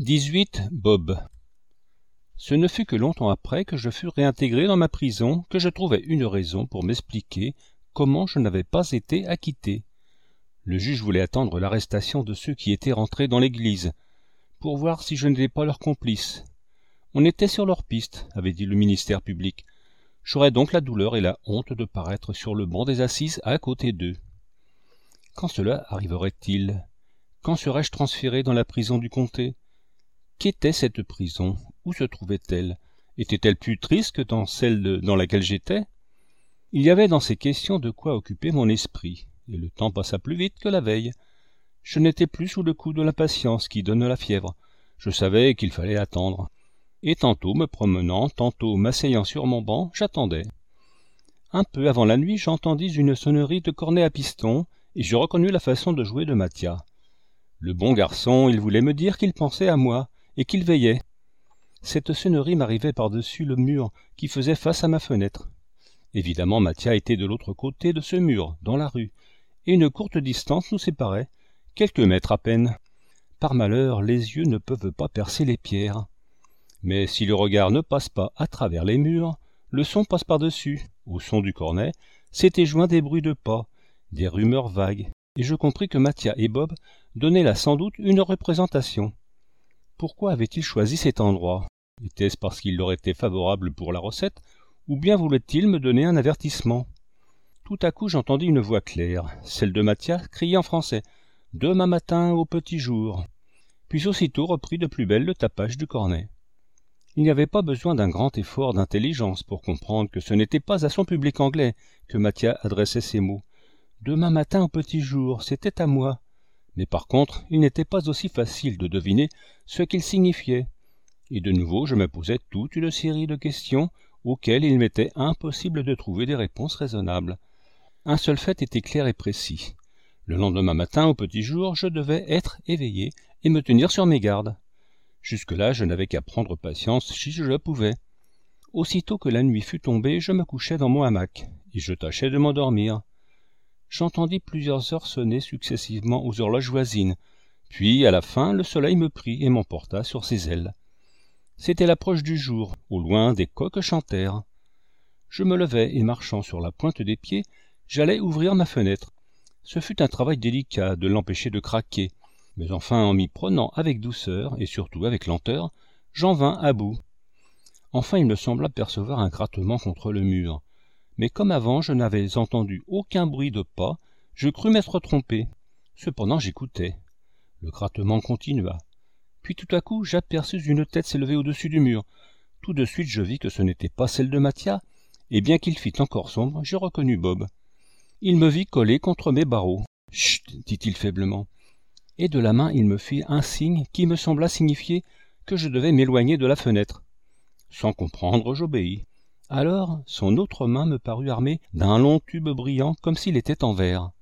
18 Bob. Ce ne fut que longtemps après que je fus réintégré dans ma prison que je trouvai une raison pour m'expliquer comment je n'avais pas été acquitté. Le juge voulait attendre l'arrestation de ceux qui étaient rentrés dans l'église, pour voir si je n'étais pas leur complice. On était sur leur piste, avait dit le ministère public. J'aurais donc la douleur et la honte de paraître sur le banc des assises à côté d'eux. Quand cela arriverait-il? Quand serais-je transféré dans la prison du comté? Qu'était cette prison? Où se trouvait-elle? Était-elle plus triste que dans celle dans laquelle j'étais? Il y avait dans ces questions de quoi occuper mon esprit, et le temps passa plus vite que la veille. Je n'étais plus sous le coup de l'impatience qui donne la fièvre. Je savais qu'il fallait attendre. Et tantôt me promenant, tantôt m'asseyant sur mon banc, j'attendais. Un peu avant la nuit, j'entendis une sonnerie de cornet à piston, et je reconnus la façon de jouer de Mathia. Le bon garçon, il voulait me dire qu'il pensait à moi, et qu'il veillait. Cette sonnerie m'arrivait par-dessus le mur qui faisait face à ma fenêtre. Évidemment, Mathia était de l'autre côté de ce mur, dans la rue, et une courte distance nous séparait, quelques mètres à peine. Par malheur, les yeux ne peuvent pas percer les pierres. Mais si le regard ne passe pas à travers les murs, le son passe par-dessus. Au son du cornet, s'étaient joints des bruits de pas, des rumeurs vagues, et je compris que Mathia et Bob donnaient là sans doute une représentation. Pourquoi avait-il choisi cet endroit? Était-ce parce qu'il leur était favorable pour la recette, ou bien voulait-il me donner un avertissement? Tout à coup j'entendis une voix claire, celle de Mathia, crier en français « Demain matin au petit jour », puis aussitôt reprit de plus belle le tapage du cornet. Il n'y avait pas besoin d'un grand effort d'intelligence pour comprendre que ce n'était pas à son public anglais que Mathia adressait ces mots. « Demain matin au petit jour », c'était à moi. Mais par contre, il n'était pas aussi facile de deviner ce qu'il signifiait. Et de nouveau, je me posais toute une série de questions auxquelles il m'était impossible de trouver des réponses raisonnables. Un seul fait était clair et précis. Le lendemain matin, au petit jour, je devais être éveillé et me tenir sur mes gardes. Jusque-là, je n'avais qu'à prendre patience si je le pouvais. Aussitôt que la nuit fut tombée, je me couchai dans mon hamac, et je tâchais de m'endormir. J'entendis plusieurs heures sonner successivement aux horloges voisines, puis, à la fin, le soleil me prit et m'emporta sur ses ailes. C'était l'approche du jour, au loin des coqs chantèrent. Je me levai et marchant sur la pointe des pieds, j'allais ouvrir ma fenêtre. Ce fut un travail délicat de l'empêcher de craquer, mais enfin en m'y prenant avec douceur et surtout avec lenteur, j'en vins à bout. Enfin il me sembla percevoir un grattement contre le mur. Mais comme avant je n'avais entendu aucun bruit de pas, je crus m'être trompé. Cependant j'écoutais. Le grattement continua. Puis tout à coup j'aperçus une tête s'élever au-dessus du mur. Tout de suite je vis que ce n'était pas celle de Mathia, et bien qu'il fît encore sombre, je reconnus Bob. Il me vit collé contre mes barreaux. « Chut !» dit-il faiblement. Et de la main il me fit un signe qui me sembla signifier que je devais m'éloigner de la fenêtre. Sans comprendre, j'obéis. Alors son autre main me parut armée d'un long tube brillant comme s'il était en verre.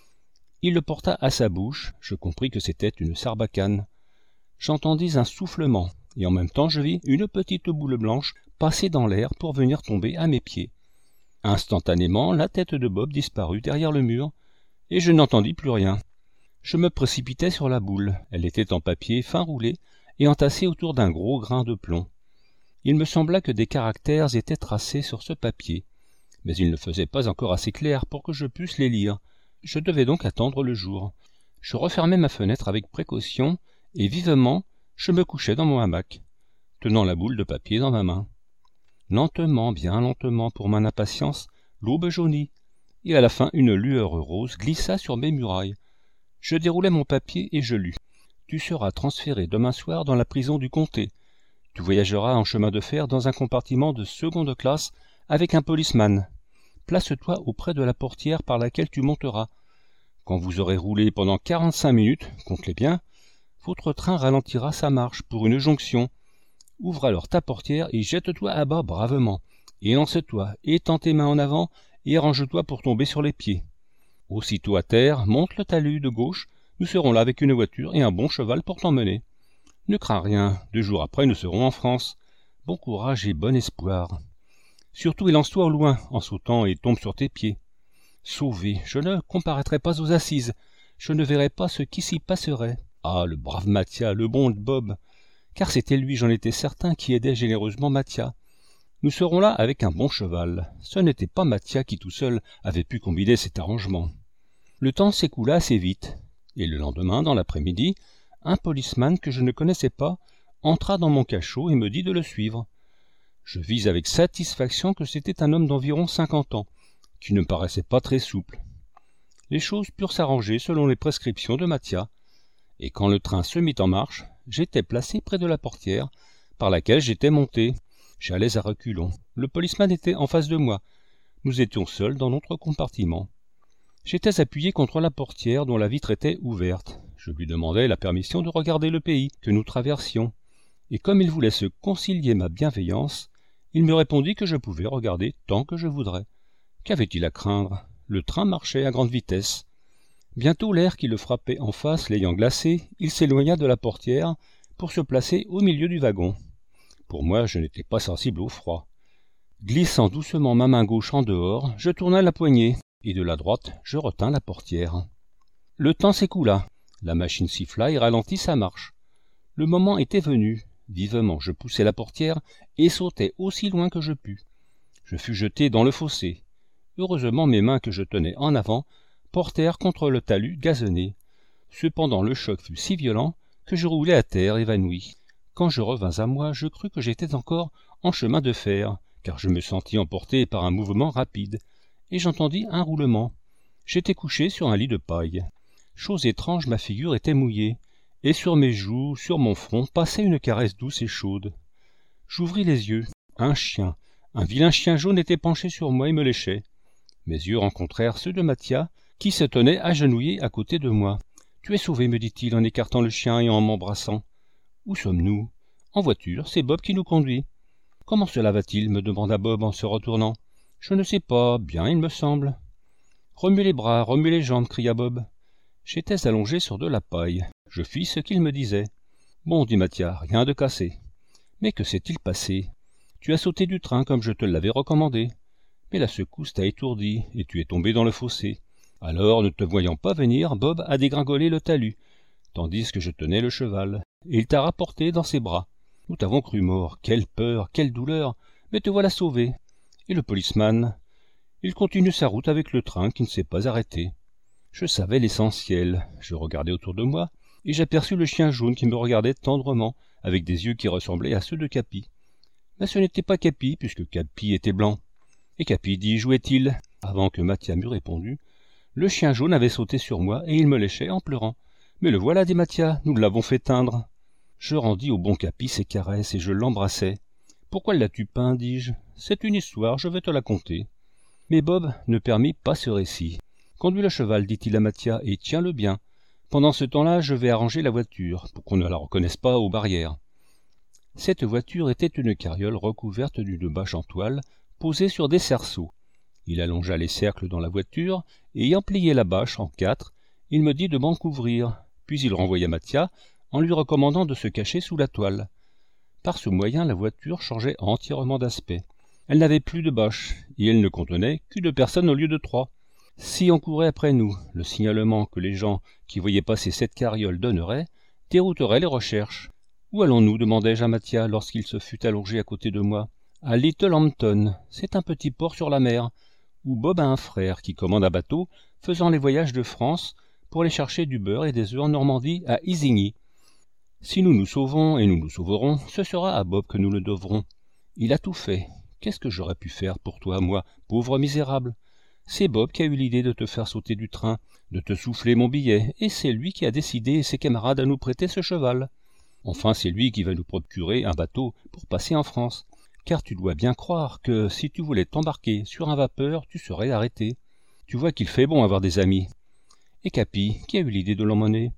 Il le porta à sa bouche, je compris que c'était une sarbacane. J'entendis un soufflement, et en même temps je vis une petite boule blanche passer dans l'air pour venir tomber à mes pieds. Instantanément, la tête de Bob disparut derrière le mur, et je n'entendis plus rien. Je me précipitai sur la boule, elle était en papier fin roulé et entassée autour d'un gros grain de plomb. Il me sembla que des caractères étaient tracés sur ce papier, mais ils ne faisaient pas encore assez clair pour que je pusse les lire. Je devais donc attendre le jour. Je refermai ma fenêtre avec précaution, et vivement, je me couchai dans mon hamac, tenant la boule de papier dans ma main. Lentement, bien lentement, pour mon impatience, l'aube jaunit, et à la fin une lueur rose glissa sur mes murailles. Je déroulai mon papier et je lus. « Tu seras transféré demain soir dans la prison du comté. Tu voyageras en chemin de fer dans un compartiment de seconde classe avec un policeman. Place-toi auprès de la portière par laquelle tu monteras. Quand vous aurez roulé pendant 45 minutes, compte-les bien, votre train ralentira sa marche pour une jonction. Ouvre alors ta portière et jette-toi à bas bravement. Et lance-toi, étends tes mains en avant et arrange-toi pour tomber sur les pieds. Aussitôt à terre, monte le talus de gauche, nous serons là avec une voiture et un bon cheval pour t'emmener. Ne crains rien, 2 jours après nous serons en France. Bon courage et bon espoir. Surtout élance-toi au loin en sautant et tombe sur tes pieds. Sauvé, je ne comparaîtrai pas aux assises, je ne verrai pas ce qui s'y passerait. Ah, le brave Mathia, le bon Bob. car c'était lui, j'en étais certain, qui aidait généreusement Mathia. Nous serons là avec un bon cheval. Ce n'était pas Mathia qui tout seul avait pu combiner cet arrangement. Le temps s'écoula assez vite, et le lendemain, dans l'après-midi, un policeman que je ne connaissais pas entra dans mon cachot et me dit de le suivre. Je vis avec satisfaction que c'était un homme d'environ 50 ans, qui ne paraissait pas très souple. Les choses purent s'arranger selon les prescriptions de Mathia, et quand le train se mit en marche, j'étais placé près de la portière par laquelle j'étais monté. J'allais à reculons. Le policeman était en face de moi. Nous étions seuls dans notre compartiment. J'étais appuyé contre la portière dont la vitre était ouverte. Je lui demandai la permission de regarder le pays que nous traversions, et comme il voulait se concilier ma bienveillance, il me répondit que je pouvais regarder tant que je voudrais. Qu'avait-il à craindre? Le train marchait à grande vitesse. Bientôt l'air qui le frappait en face l'ayant glacé, il s'éloigna de la portière pour se placer au milieu du wagon. Pour moi, je n'étais pas sensible au froid. Glissant doucement ma main gauche en dehors, je tournai la poignée, et de la droite, je retins la portière. Le temps s'écoula. La machine siffla et ralentit sa marche. Le moment était venu. Vivement, je poussai la portière et sautai aussi loin que je pus. Je fus jeté dans le fossé. Heureusement, mes mains que je tenais en avant portèrent contre le talus gazonné. Cependant, le choc fut si violent que je roulai à terre évanoui. Quand je revins à moi, je crus que j'étais encore en chemin de fer, car je me sentis emporté par un mouvement rapide, et j'entendis un roulement. J'étais couché sur un lit de paille. Chose étrange, ma figure était mouillée, et sur mes joues, sur mon front, passait une caresse douce et chaude. J'ouvris les yeux. Un chien, un vilain chien jaune était penché sur moi et me léchait. Mes yeux rencontrèrent ceux de Mathia, qui se tenait agenouillé à côté de moi. « Tu es sauvé, me dit-il en écartant le chien et en m'embrassant. Où sommes-nous? En voiture, c'est Bob qui nous conduit. Comment cela va-t-il? Me demanda Bob en se retournant. Je ne sais pas, bien il me semble. Remue les bras, remue les jambes, cria Bob. J'étais allongé sur de la paille. Je fis ce qu'il me disait. Bon, dit Mathia, rien de cassé. Mais que s'est-il passé? Tu as sauté du train comme je te l'avais recommandé. Mais la secousse t'a étourdi et tu es tombé dans le fossé. Alors, ne te voyant pas venir, Bob a dégringolé le talus, tandis que je tenais le cheval, et il t'a rapporté dans ses bras. Nous t'avons cru mort. Quelle peur, quelle douleur, mais te voilà sauvé. Et le policeman? Il continue sa route avec le train qui ne s'est pas arrêté. Je savais l'essentiel. Je regardai autour de moi, et j'aperçus le chien jaune qui me regardait tendrement, avec des yeux qui ressemblaient à ceux de Capi. Mais ce n'était pas Capi, puisque Capi était blanc. Et Capi, dis-je, où est-il? Avant que Mathia m'eût répondu, le chien jaune avait sauté sur moi, et il me léchait en pleurant. Mais le voilà, dit Mathia, nous l'avons fait teindre. Je rendis au bon Capi ses caresses, et je l'embrassai. Pourquoi l'as-tu peint, dis-je? C'est une histoire, je vais te la conter. Mais Bob ne permit pas ce récit. Conduis le cheval, dit-il à Mathia, et tiens-le bien. Pendant ce temps-là, je vais arranger la voiture, pour qu'on ne la reconnaisse pas aux barrières. Cette voiture était une carriole recouverte d'une bâche en toile, posée sur des cerceaux. Il allongea les cercles dans la voiture, et ayant plié la bâche en 4, il me dit de m'en couvrir, puis il renvoya Mathia, en lui recommandant de se cacher sous la toile. Par ce moyen, la voiture changeait entièrement d'aspect. Elle n'avait plus de bâche, et elle ne contenait qu'une personne au lieu de 3. Si on courait après nous, le signalement que les gens qui voyaient passer cette carriole donneraient dérouterait les recherches. « Où allons-nous » demandai-je à Mathia lorsqu'il se fut allongé à côté de moi. « À Littlehampton, c'est un petit port sur la mer, où Bob a un frère qui commande un bateau faisant les voyages de France pour aller chercher du beurre et des œufs en Normandie à Isigny. Si nous nous sauvons, et nous nous sauverons, ce sera à Bob que nous le devrons. Il a tout fait. Qu'est-ce que j'aurais pu faire pour toi, moi, pauvre misérable? C'est Bob qui a eu l'idée de te faire sauter du train, de te souffler mon billet, et c'est lui qui a décidé ses camarades à nous prêter ce cheval. Enfin, c'est lui qui va nous procurer un bateau pour passer en France, car tu dois bien croire que si tu voulais t'embarquer sur un vapeur, tu serais arrêté. Tu vois qu'il fait bon avoir des amis. Et Capi, qui a eu l'idée de l'emmener?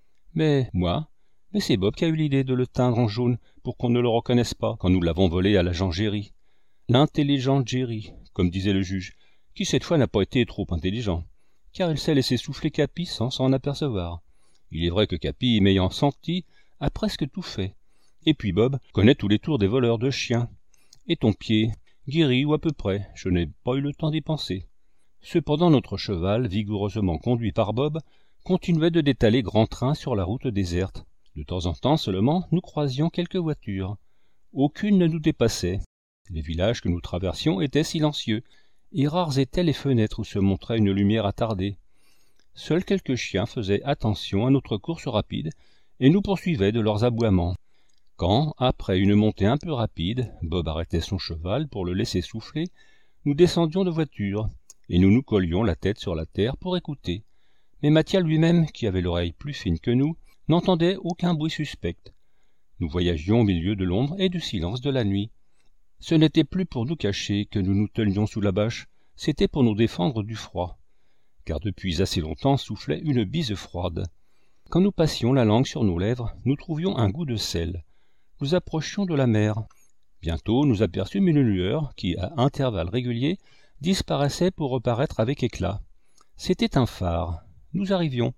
Mais c'est Bob qui a eu l'idée de le teindre en jaune pour qu'on ne le reconnaisse pas quand nous l'avons volé à l'agent Jerry. L'intelligent Jerry, comme disait le juge, qui cette fois n'a pas été trop intelligent, car il s'est laissé souffler Capi sans s'en apercevoir. Il est vrai que Capi, m'ayant senti, a presque tout fait. Et puis Bob connaît tous les tours des voleurs de chiens. Et ton pied, guéri ou à peu près, je n'ai pas eu le temps d'y penser. Cependant notre cheval, vigoureusement conduit par Bob, continuait de détaler grand train sur la route déserte. De temps en temps seulement, nous croisions quelques voitures. Aucune ne nous dépassait. Les villages que nous traversions étaient silencieux, et rares étaient les fenêtres où se montrait une lumière attardée. Seuls quelques chiens faisaient attention à notre course rapide et nous poursuivaient de leurs aboiements. Quand, après une montée un peu rapide, Bob arrêtait son cheval pour le laisser souffler, nous descendions de voiture, et nous nous collions la tête sur la terre pour écouter. Mais Mathia lui-même, qui avait l'oreille plus fine que nous, n'entendait aucun bruit suspect. Nous voyagions au milieu de l'ombre et du silence de la nuit. Ce n'était plus pour nous cacher que nous nous tenions sous la bâche, c'était pour nous défendre du froid. Car depuis assez longtemps soufflait une bise froide. Quand nous passions la langue sur nos lèvres, nous trouvions un goût de sel. Nous approchions de la mer. Bientôt nous aperçûmes une lueur qui, à intervalles réguliers, disparaissait pour reparaître avec éclat. C'était un phare. Nous arrivions.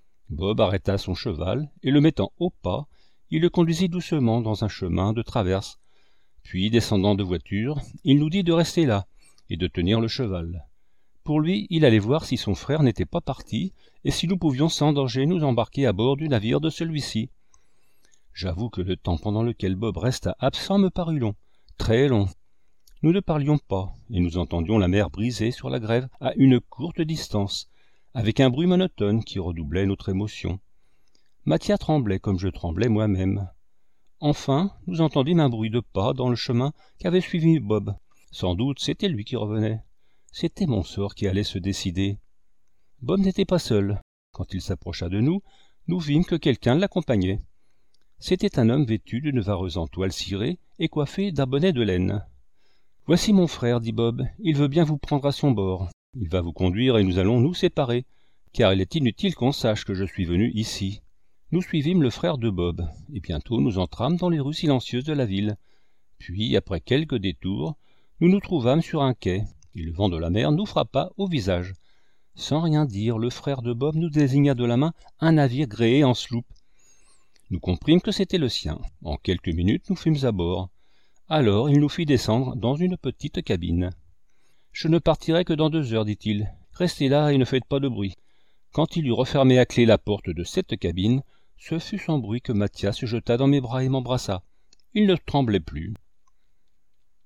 Bob arrêta son cheval, et le mettant au pas, il le conduisit doucement dans un chemin de traverse. Puis, descendant de voiture, il nous dit de rester là, et de tenir le cheval. Pour lui, il allait voir si son frère n'était pas parti, et si nous pouvions sans danger nous embarquer à bord du navire de celui-ci. J'avoue que le temps pendant lequel Bob resta absent me parut long, très long. Nous ne parlions pas, et nous entendions la mer briser sur la grève à une courte distance, avec un bruit monotone qui redoublait notre émotion. Mathia tremblait comme je tremblais moi-même. Enfin, nous entendîmes un bruit de pas dans le chemin qu'avait suivi Bob. Sans doute, c'était lui qui revenait. C'était mon sort qui allait se décider. Bob n'était pas seul. Quand il s'approcha de nous, nous vîmes que quelqu'un l'accompagnait. C'était un homme vêtu d'une vareuse en toile cirée et coiffé d'un bonnet de laine. « Voici mon frère, dit Bob, il veut bien vous prendre à son bord. Il va vous conduire et nous allons nous séparer, car il est inutile qu'on sache que je suis venu ici. » Nous suivîmes le frère de Bob, et bientôt nous entrâmes dans les rues silencieuses de la ville. Puis, après quelques détours, nous nous trouvâmes sur un quai, et le vent de la mer nous frappa au visage. Sans rien dire, le frère de Bob nous désigna de la main un navire gréé en sloop. Nous comprîmes que c'était le sien. En quelques minutes, nous fûmes à bord. Alors, il nous fit descendre dans une petite cabine. « Je ne partirai que dans 2 heures, dit-il. Restez là et ne faites pas de bruit. » Quand il eut refermé à clé la porte de cette cabine, ce fut sans bruit que Mathia se jeta dans mes bras et m'embrassa. Il ne tremblait plus.